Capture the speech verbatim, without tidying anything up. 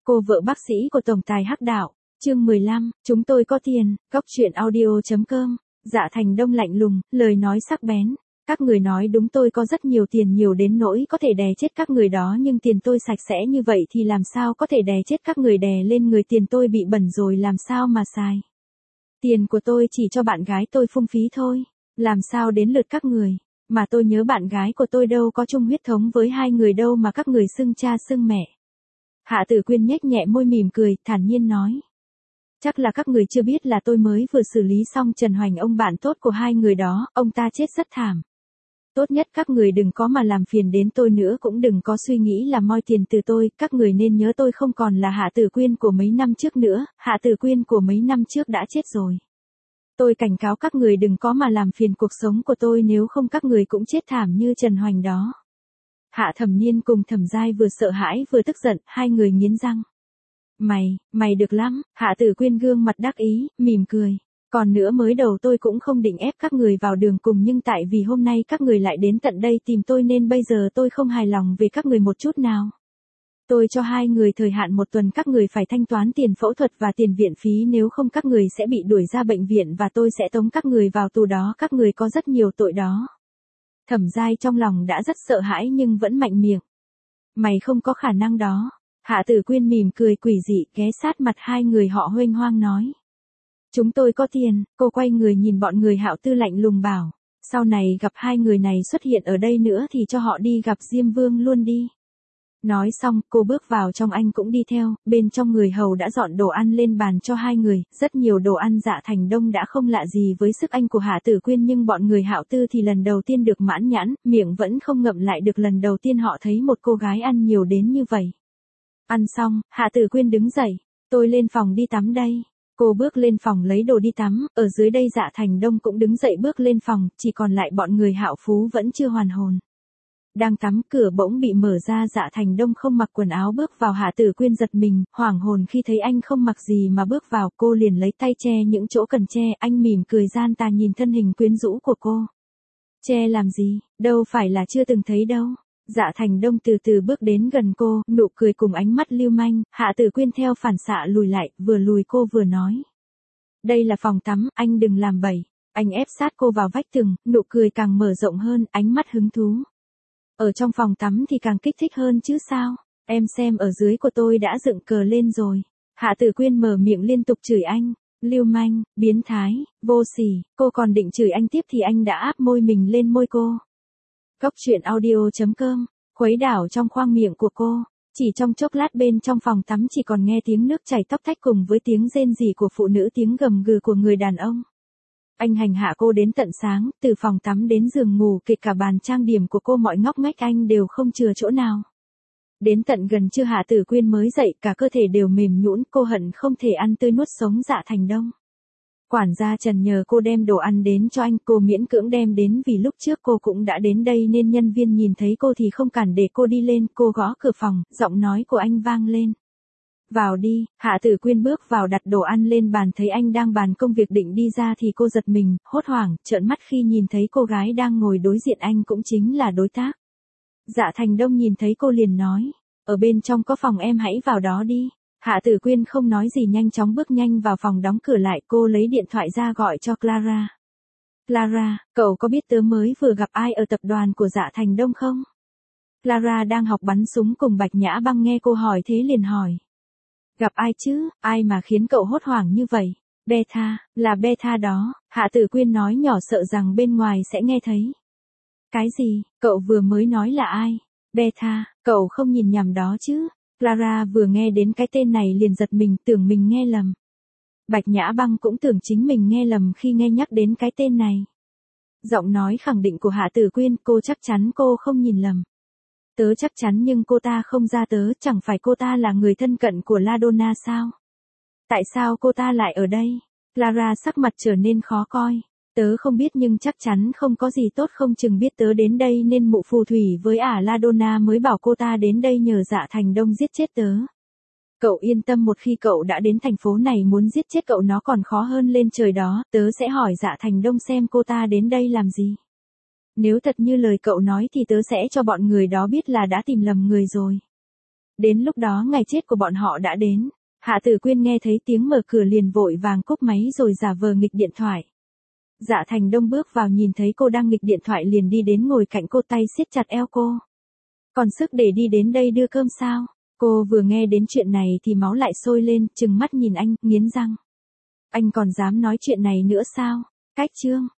Cô vợ bác sĩ của tổng tài Hắc Đạo, chương mười lăm, chúng tôi có tiền, góc truyện audio.com, Dạ Thành Đông lạnh lùng, lời nói sắc bén. Các người nói đúng, tôi có rất nhiều tiền, nhiều đến nỗi có thể đè chết các người đó, nhưng tiền tôi sạch sẽ như vậy thì làm sao có thể đè chết các người, đè lên người tiền tôi bị bẩn rồi làm sao mà xài. Tiền của tôi chỉ cho bạn gái tôi phung phí thôi, làm sao đến lượt các người, mà tôi nhớ bạn gái của tôi đâu có chung huyết thống với hai người đâu mà các người xưng cha xưng mẹ. Hạ Tử Quyên nhếch nhẹ môi mỉm cười, thản nhiên nói. Chắc là các người chưa biết là tôi mới vừa xử lý xong Trần Hoành, ông bạn tốt của hai người đó, ông ta chết rất thảm. Tốt nhất các người đừng có mà làm phiền đến tôi nữa, cũng đừng có suy nghĩ là moi tiền từ tôi, các người nên nhớ tôi không còn là Hạ Tử Quyên của mấy năm trước nữa, Hạ Tử Quyên của mấy năm trước đã chết rồi. Tôi cảnh cáo các người đừng có mà làm phiền cuộc sống của tôi, nếu không các người cũng chết thảm như Trần Hoành đó. Hạ Thẩm Niên cùng Thẩm Giai vừa sợ hãi vừa tức giận, hai người nghiến răng. Mày, mày được lắm, Hạ Tử Quyên gương mặt đắc ý, mỉm cười. Còn nữa, mới đầu tôi cũng không định ép các người vào đường cùng, nhưng tại vì hôm nay các người lại đến tận đây tìm tôi nên bây giờ tôi không hài lòng về các người một chút nào. Tôi cho hai người thời hạn một tuần, các người phải thanh toán tiền phẫu thuật và tiền viện phí, nếu không các người sẽ bị đuổi ra bệnh viện và tôi sẽ tống các người vào tù đó, các người có rất nhiều tội đó. Thẩm Giai trong lòng đã rất sợ hãi nhưng vẫn mạnh miệng. Mày không có khả năng đó. Hạ Tử Quyên mỉm cười quỷ dị, ghé sát mặt hai người họ huênh hoang nói. Chúng tôi có tiền. Cô quay người nhìn bọn người Hạo Tư lạnh lùng bảo. Sau này gặp hai người này xuất hiện ở đây nữa thì cho họ đi gặp Diêm Vương luôn đi. Nói xong, cô bước vào trong, anh cũng đi theo, bên trong người hầu đã dọn đồ ăn lên bàn cho hai người, rất nhiều đồ ăn. Dạ Thành Đông đã không lạ gì với sức ăn của Hạ Tử Quyên, nhưng bọn người Hạo Tư thì lần đầu tiên được mãn nhãn, miệng vẫn không ngậm lại được, lần đầu tiên họ thấy một cô gái ăn nhiều đến như vậy. Ăn xong, Hạ Tử Quyên đứng dậy, tôi lên phòng đi tắm đây. Cô bước lên phòng lấy đồ đi tắm, ở dưới đây Dạ Thành Đông cũng đứng dậy bước lên phòng, chỉ còn lại bọn người Hạo Phú vẫn chưa hoàn hồn. Đang tắm, cửa bỗng bị mở ra, Dạ Thành Đông không mặc quần áo bước vào. Hạ Tử Quyên giật mình, hoảng hồn khi thấy anh không mặc gì mà bước vào, cô liền lấy tay che những chỗ cần che, anh mỉm cười gian tà nhìn thân hình quyến rũ của cô. Che làm gì, đâu phải là chưa từng thấy đâu. Dạ Thành Đông từ từ bước đến gần cô, nụ cười cùng ánh mắt lưu manh. Hạ Tử Quyên theo phản xạ lùi lại, vừa lùi cô vừa nói. Đây là phòng tắm, anh đừng làm bậy. Anh ép sát cô vào vách tường, nụ cười càng mở rộng hơn, ánh mắt hứng thú. Ở trong phòng tắm thì càng kích thích hơn chứ sao. Em xem, ở dưới của tôi đã dựng cờ lên rồi. Hạ Tử Quyên mở miệng liên tục chửi anh. Lưu manh, biến thái, vô sỉ. Cô còn định chửi anh tiếp thì anh đã áp môi mình lên môi cô. Góc truyện audio.com, khuấy đảo trong khoang miệng của cô. Chỉ trong chốc lát, bên trong phòng tắm chỉ còn nghe tiếng nước chảy tóc tách cùng với tiếng rên rỉ của phụ nữ, tiếng gầm gừ của người đàn ông. Anh hành hạ cô đến tận sáng, từ phòng tắm đến giường ngủ, kể cả bàn trang điểm của cô, mọi ngóc ngách anh đều không chừa chỗ nào. Đến tận gần trưa Hạ Tử Quyên mới dậy, cả cơ thể đều mềm nhũn, cô hận không thể ăn tươi nuốt sống Dạ Thành Đông. Quản gia Trần nhờ cô đem đồ ăn đến cho anh, cô miễn cưỡng đem đến vì lúc trước cô cũng đã đến đây nên nhân viên nhìn thấy cô thì không cản để cô đi lên. Cô gõ cửa phòng, giọng nói của anh vang lên. Vào đi. Hạ Tử Quyên bước vào đặt đồ ăn lên bàn, thấy anh đang bàn công việc định đi ra thì cô giật mình, hốt hoảng, trợn mắt khi nhìn thấy cô gái đang ngồi đối diện anh cũng chính là đối tác. Dạ Thành Đông nhìn thấy cô liền nói, ở bên trong có phòng, em hãy vào đó đi. Hạ Tử Quyên không nói gì, nhanh chóng bước nhanh vào phòng, đóng cửa lại. Cô lấy điện thoại ra gọi cho Clara. Clara, cậu có biết tớ mới vừa gặp ai ở tập đoàn của Dạ Thành Đông không? Clara đang học bắn súng cùng Bạch Nhã Băng nghe cô hỏi thế liền hỏi. Gặp ai chứ, ai mà khiến cậu hốt hoảng như vậy? Beta, là Beta đó. Hạ Tử Quyên nói nhỏ sợ rằng bên ngoài sẽ nghe thấy. Cái gì, cậu vừa mới nói là ai? Beta, cậu không nhìn nhầm đó chứ? Clara vừa nghe đến cái tên này liền giật mình, tưởng mình nghe lầm. Bạch Nhã Băng cũng tưởng chính mình nghe lầm khi nghe nhắc đến cái tên này. Giọng nói khẳng định của Hạ Tử Quyên, cô chắc chắn cô không nhìn lầm. Tớ chắc chắn, nhưng cô ta không ra tớ, chẳng phải cô ta là người thân cận của LaDonna sao? Tại sao cô ta lại ở đây? Clara sắc mặt trở nên khó coi. Tớ không biết, nhưng chắc chắn không có gì tốt, không chừng biết tớ đến đây nên mụ phù thủy với ả LaDonna mới bảo cô ta đến đây nhờ Dạ Thành Đông giết chết tớ. Cậu yên tâm, một khi cậu đã đến thành phố này muốn giết chết cậu nó còn khó hơn lên trời đó. Tớ sẽ hỏi Dạ Thành Đông xem cô ta đến đây làm gì. Nếu thật như lời cậu nói thì tớ sẽ cho bọn người đó biết là đã tìm lầm người rồi. Đến lúc đó ngày chết của bọn họ đã đến. Hạ Tử Quyên nghe thấy tiếng mở cửa liền vội vàng cúp máy rồi giả vờ nghịch điện thoại. Dạ Thành Đông bước vào nhìn thấy cô đang nghịch điện thoại liền đi đến ngồi cạnh cô, tay siết chặt eo cô. Còn sức để đi đến đây đưa cơm sao? Cô vừa nghe đến chuyện này thì máu lại sôi lên, trừng mắt nhìn anh, nghiến răng. Anh còn dám nói chuyện này nữa sao? Cách chương.